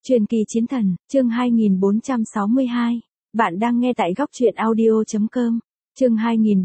Truyền kỳ chiến thần, chương 2462. Bạn đang nghe tại góc truyện audio.com. Chương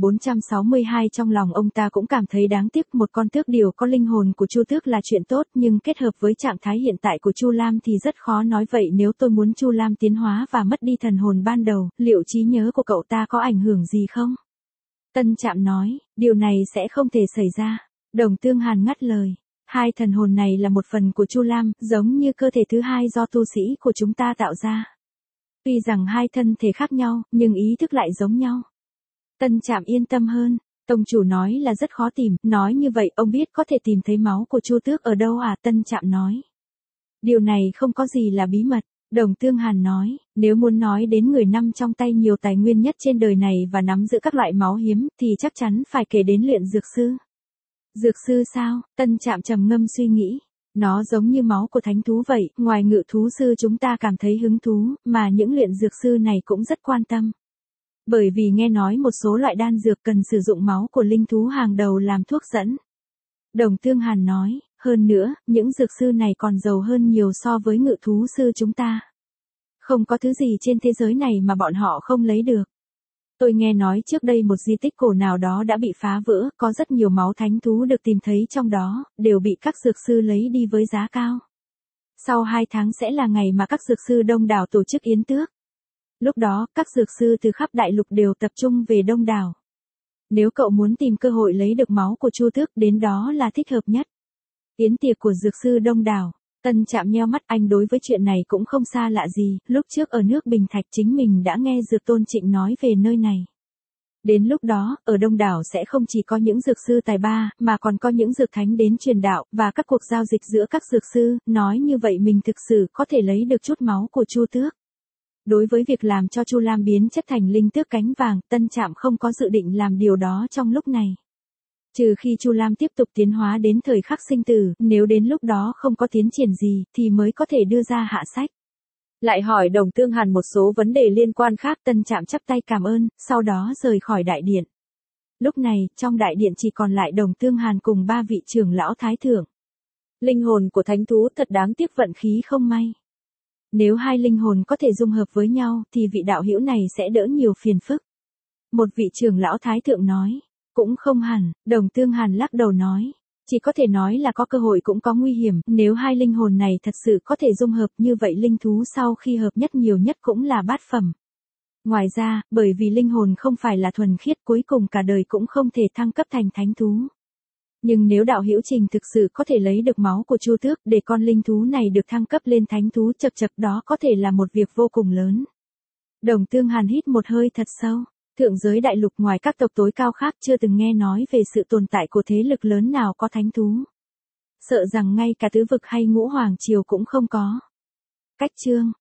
2462. Trong lòng ông ta cũng cảm thấy đáng tiếc, một con tước điều có linh hồn của Chu Tước là chuyện tốt, nhưng kết hợp với trạng thái hiện tại của Chu Lam thì rất khó nói. Vậy nếu tôi muốn Chu Lam tiến hóa và mất đi thần hồn ban đầu, liệu trí nhớ của cậu ta có ảnh hưởng gì không? Tân Trạm nói, điều này sẽ không thể xảy ra. Đồng Tương Hàn ngắt lời. Hai thần hồn này là một phần của Chu Lam, giống như cơ thể thứ hai do tu sĩ của chúng ta tạo ra. Tuy rằng hai thân thể khác nhau, nhưng ý thức lại giống nhau. Tân Trạm yên tâm hơn. Tông chủ nói là rất khó tìm, nói như vậy ông biết có thể tìm thấy máu của Chu Tước ở đâu à? Tân Trạm nói. Điều này không có gì là bí mật. Đồng Tương Hàn nói, nếu muốn nói đến người nắm trong tay nhiều tài nguyên nhất trên đời này và nắm giữ các loại máu hiếm, thì chắc chắn phải kể đến luyện dược sư. Dược sư sao? Tân Trạm trầm ngâm suy nghĩ. Nó giống như máu của thánh thú vậy, ngoài ngự thú sư chúng ta cảm thấy hứng thú, mà những luyện dược sư này cũng rất quan tâm. Bởi vì nghe nói một số loại đan dược cần sử dụng máu của linh thú hàng đầu làm thuốc dẫn. Đồng Tương Hàn nói, hơn nữa, những dược sư này còn giàu hơn nhiều so với ngự thú sư chúng ta. Không có thứ gì trên thế giới này mà bọn họ không lấy được. Tôi nghe nói trước đây một di tích cổ nào đó đã bị phá vỡ, có rất nhiều máu thánh thú được tìm thấy trong đó, đều bị các dược sư lấy đi với giá cao. Sau 2 tháng sẽ là ngày mà các dược sư Đông Đảo tổ chức yến tước. Lúc đó, các dược sư từ khắp đại lục đều tập trung về Đông Đảo. Nếu cậu muốn tìm cơ hội lấy được máu của Chu Tước, đến đó là thích hợp nhất. Yến tiệc của dược sư Đông Đảo. Tân Trạm nheo mắt, anh đối với chuyện này cũng không xa lạ gì, lúc trước ở nước Bình Thạch chính mình đã nghe Dược Tôn Trịnh nói về nơi này. Đến lúc đó, ở Đông Đảo sẽ không chỉ có những dược sư tài ba, mà còn có những dược thánh đến truyền đạo, và các cuộc giao dịch giữa các dược sư, nói như vậy mình thực sự có thể lấy được chút máu của Chu Tước. Đối với việc làm cho Chu Lam biến chất thành linh tước cánh vàng, Tân Trạm không có dự định làm điều đó trong lúc này. Trừ khi Chu Lam tiếp tục tiến hóa đến thời khắc sinh tử, nếu đến lúc đó không có tiến triển gì, thì mới có thể đưa ra hạ sách. Lại hỏi Đồng Tương Hàn một số vấn đề liên quan khác. Tân Trạm chắp tay cảm ơn, sau đó rời khỏi đại điện. Lúc này, trong đại điện chỉ còn lại Đồng Tương Hàn cùng 3 vị trưởng lão thái thượng. Linh hồn của thánh thú thật đáng tiếc, vận khí không may. Nếu hai linh hồn có thể dung hợp với nhau, thì vị đạo hữu này sẽ đỡ nhiều phiền phức. Một vị trưởng lão thái thượng nói. Cũng không hẳn, Đồng Tương Hàn lắc đầu nói. Chỉ có thể nói là có cơ hội cũng có nguy hiểm, nếu hai linh hồn này thật sự có thể dung hợp như vậy linh thú sau khi hợp nhất nhiều nhất cũng là bát phẩm. Ngoài ra, bởi vì linh hồn không phải là thuần khiết, cuối cùng cả đời cũng không thể thăng cấp thành thánh thú. Nhưng nếu đạo hữu Trình thực sự có thể lấy được máu của Chu Tước để con linh thú này được thăng cấp lên thánh thú, chập chập, đó có thể là một việc vô cùng lớn. Đồng Tương Hàn hít một hơi thật sâu. Thượng giới đại lục ngoài các tộc tối cao khác chưa từng nghe nói về sự tồn tại của thế lực lớn nào có thánh thú. Sợ rằng ngay cả tứ vực hay ngũ hoàng triều cũng không có. Cách chương.